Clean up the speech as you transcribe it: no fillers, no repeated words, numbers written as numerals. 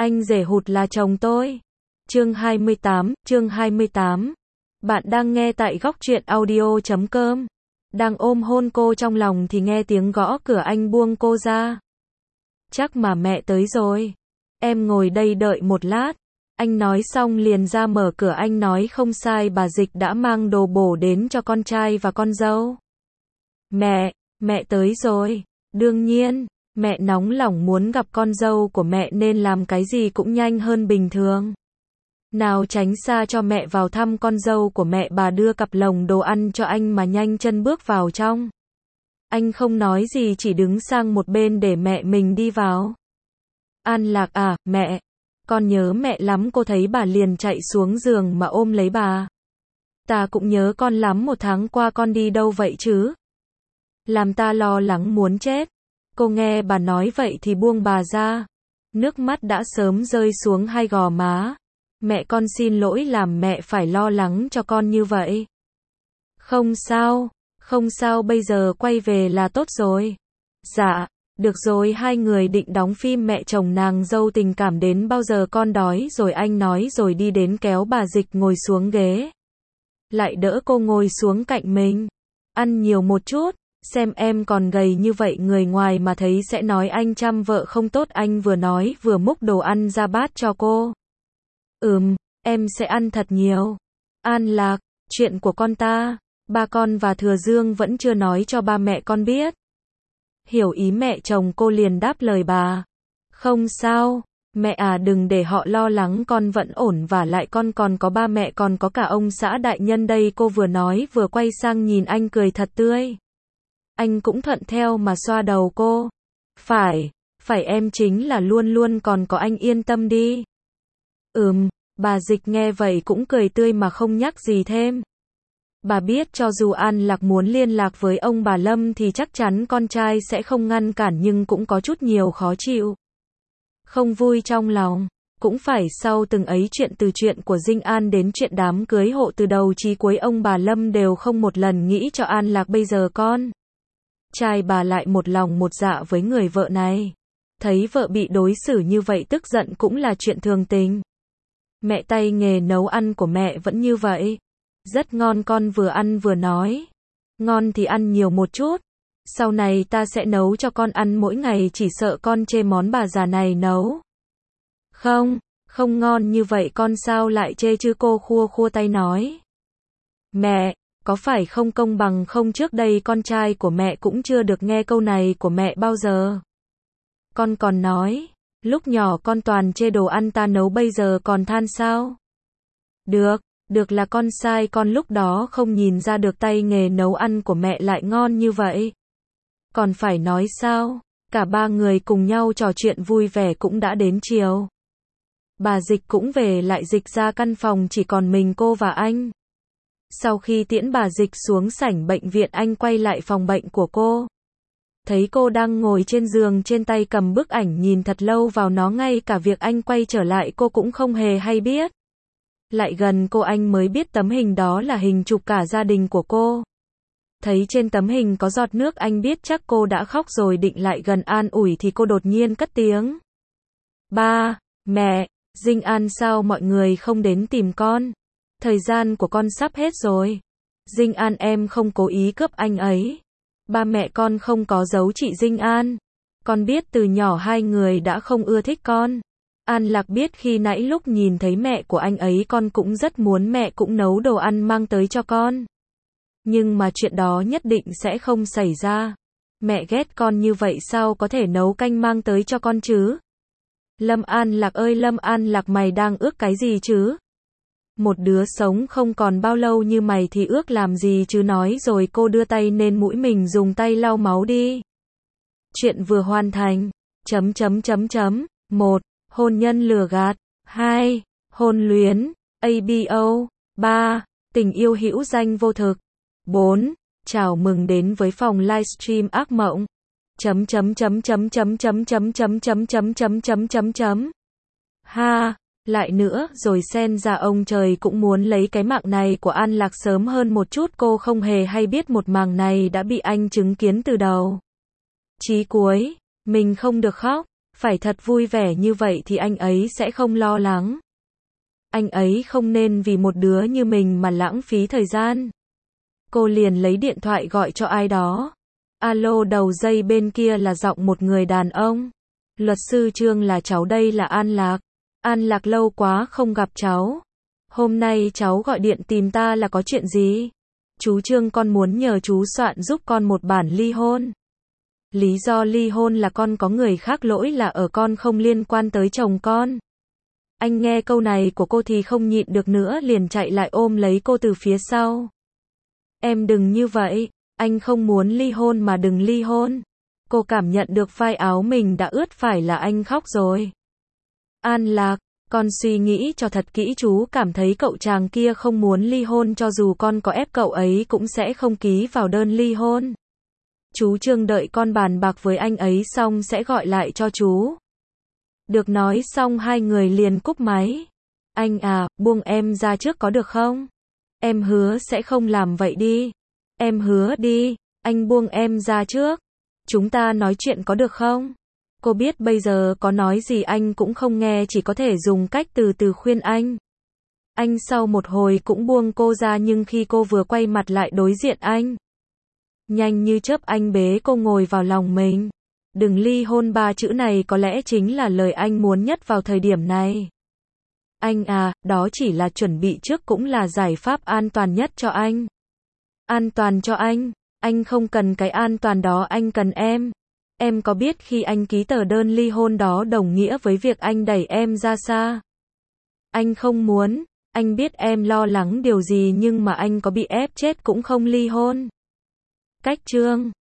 Anh rể hụt là chồng tôi. Chương 28. Bạn đang nghe tại góc truyện audio.com. Đang ôm hôn cô trong lòng thì nghe tiếng gõ cửa, anh buông cô ra. Chắc mà mẹ tới rồi. Em ngồi đây đợi một lát. Anh nói xong liền ra mở cửa. Anh nói không sai, bà Dịch đã mang đồ bổ đến cho con trai và con dâu. Mẹ tới rồi. Đương nhiên, mẹ nóng lòng muốn gặp con dâu của mẹ nên làm cái gì cũng nhanh hơn bình thường. Nào tránh xa cho mẹ vào thăm con dâu của mẹ. Bà đưa cặp lồng đồ ăn cho anh mà nhanh chân bước vào trong. Anh không nói gì, chỉ đứng sang một bên để mẹ mình đi vào. An Lạc à, mẹ, con nhớ mẹ lắm. Cô thấy bà liền chạy xuống giường mà ôm lấy bà. Ta cũng nhớ con lắm, 1 tháng qua con đi đâu vậy chứ? Làm ta lo lắng muốn chết. Cô nghe bà nói vậy thì buông bà ra. Nước mắt đã sớm rơi xuống 2 gò má. Mẹ con xin lỗi làm mẹ phải lo lắng cho con như vậy. Không sao, bây giờ quay về là tốt rồi. Dạ, được rồi. 2 người định đóng phim mẹ chồng nàng dâu tình cảm đến bao giờ con đói rồi, anh nói rồi đi đến kéo bà Dịch ngồi xuống ghế. Lại đỡ cô ngồi xuống cạnh mình. Ăn nhiều một chút, xem em còn gầy như vậy người ngoài mà thấy sẽ nói anh chăm vợ không tốt. Anh vừa nói vừa múc đồ ăn ra bát cho cô. Em sẽ ăn thật nhiều. An Lạc, chuyện của con ta, ba con và Thừa Dương vẫn chưa nói cho ba mẹ con biết. Hiểu ý mẹ chồng, cô liền đáp lời bà. Không sao, mẹ à, đừng để họ lo lắng, con vẫn ổn, và lại con còn có ba mẹ, còn có cả ông xã đại nhân đây. Cô vừa nói vừa quay sang nhìn anh cười thật tươi. Anh cũng thuận theo mà xoa đầu cô. Phải em chính là luôn luôn còn có anh, yên tâm đi. Bà Dịch nghe vậy cũng cười tươi mà không nhắc gì thêm. Bà biết cho dù An Lạc muốn liên lạc với ông bà Lâm thì chắc chắn con trai sẽ không ngăn cản, nhưng cũng có chút nhiều khó chịu. Không vui trong lòng. Cũng phải sau từng ấy chuyện, từ chuyện của Dinh An đến chuyện đám cưới hộ, từ đầu chí cuối ông bà Lâm đều không một lần nghĩ cho An Lạc. Bây giờ con trai bà lại một lòng một dạ với người vợ này. Thấy vợ bị đối xử như vậy tức giận cũng là chuyện thường tình. Mẹ, tay nghề nấu ăn của mẹ vẫn như vậy. Rất ngon, con vừa ăn vừa nói. Ngon thì ăn nhiều một chút. Sau này ta sẽ nấu cho con ăn mỗi ngày, chỉ sợ con chê món bà già này nấu. Không ngon như vậy con sao lại chê chứ? Cô khua tay nói. Mẹ, có phải không công bằng không? Trước đây con trai của mẹ cũng chưa được nghe câu này của mẹ bao giờ. Con còn nói, lúc nhỏ con toàn chê đồ ăn ta nấu, bây giờ còn than sao? Được là con sai, con lúc đó không nhìn ra được tay nghề nấu ăn của mẹ lại ngon như vậy. Còn phải nói sao? Cả 3 người cùng nhau trò chuyện vui vẻ cũng đã đến chiều. Bà Dịch cũng về, lại Dịch ra căn phòng chỉ còn mình cô và anh. Sau khi tiễn bà Dịch xuống sảnh bệnh viện, anh quay lại phòng bệnh của cô. Thấy cô đang ngồi trên giường, trên tay cầm bức ảnh, nhìn thật lâu vào nó, ngay cả việc anh quay trở lại cô cũng không hề hay biết. Lại gần cô anh mới biết tấm hình đó là hình chụp cả gia đình của cô. Thấy trên tấm hình có giọt nước, anh biết chắc cô đã khóc rồi, định lại gần an ủi thì cô đột nhiên cất tiếng. Ba, mẹ, Dinh An sao mọi người không đến tìm con? Thời gian của con sắp hết rồi. Dinh An, em không cố ý cướp anh ấy. Ba mẹ con không có giấu chị Dinh An. Con biết từ nhỏ 2 người đã không ưa thích con. An Lạc biết khi nãy lúc nhìn thấy mẹ của anh ấy, con cũng rất muốn mẹ cũng nấu đồ ăn mang tới cho con. Nhưng mà chuyện đó nhất định sẽ không xảy ra. Mẹ ghét con như vậy sao có thể nấu canh mang tới cho con chứ? Lâm An Lạc ơi, Lâm An Lạc, mày đang ước cái gì chứ? Một đứa sống không còn bao lâu như mày thì ước làm gì chứ? Nói rồi cô đưa tay lên mũi mình, dùng tay lau máu đi. Chuyện vừa hoàn thành. 1. Hôn nhân lừa gạt. 2. Hôn luyến. ABO. 3. Tình yêu hữu danh vô thực. 4. Chào mừng đến với phòng livestream ác mộng. Ha, lại nữa rồi, xen ra ông trời cũng muốn lấy cái mạng này của An Lạc sớm hơn một chút. Cô không hề hay biết một màn này đã bị anh chứng kiến từ đầu chí cuối. Mình không được khóc, Phải thật vui vẻ như vậy thì anh ấy sẽ không lo lắng. Anh ấy không nên vì một đứa như mình mà lãng phí thời gian. Cô liền lấy điện thoại gọi cho ai đó. Alo, đầu dây bên kia là giọng một người đàn ông. Luật sư Trương, là cháu đây, là An Lạc. An Lạc, lâu quá không gặp cháu. Hôm nay cháu gọi điện tìm ta là có chuyện gì? Chú Trương, con muốn nhờ chú soạn giúp con một bản ly hôn. Lý do ly hôn là con có người khác, lỗi là ở con, không liên quan tới chồng con. Anh nghe câu này của cô thì không nhịn được nữa, liền chạy lại ôm lấy cô từ phía sau. Em đừng như vậy, anh không muốn ly hôn mà đừng ly hôn. Cô cảm nhận được vai áo mình đã ướt, phải là anh khóc rồi. An Lạc, con suy nghĩ cho thật kỹ, chú cảm thấy cậu chàng kia không muốn ly hôn, cho dù con có ép cậu ấy cũng sẽ không ký vào đơn ly hôn. Chú Trương đợi con bàn bạc với anh ấy xong sẽ gọi lại cho chú. Được, nói xong hai người liền cúp máy. Anh à, buông em ra trước có được không? Em hứa sẽ không làm vậy đi. Em hứa đi, anh buông em ra trước. Chúng ta nói chuyện có được không? Cô biết bây giờ có nói gì anh cũng không nghe, chỉ có thể dùng cách từ từ khuyên anh. Anh sau một hồi cũng buông cô ra, nhưng khi cô vừa quay mặt lại đối diện anh, nhanh như chớp anh bế cô ngồi vào lòng mình. Đừng ly hôn, ba chữ này có lẽ chính là lời anh muốn nhất vào thời điểm này. Anh à, đó chỉ là chuẩn bị trước, cũng là giải pháp an toàn nhất cho anh. An toàn cho anh không cần cái an toàn đó, anh cần em. Em có biết khi anh ký tờ đơn ly hôn đó đồng nghĩa với việc anh đẩy em ra xa? Anh không muốn, anh biết em lo lắng điều gì, nhưng mà anh có bị ép chết cũng không ly hôn. Cách Trương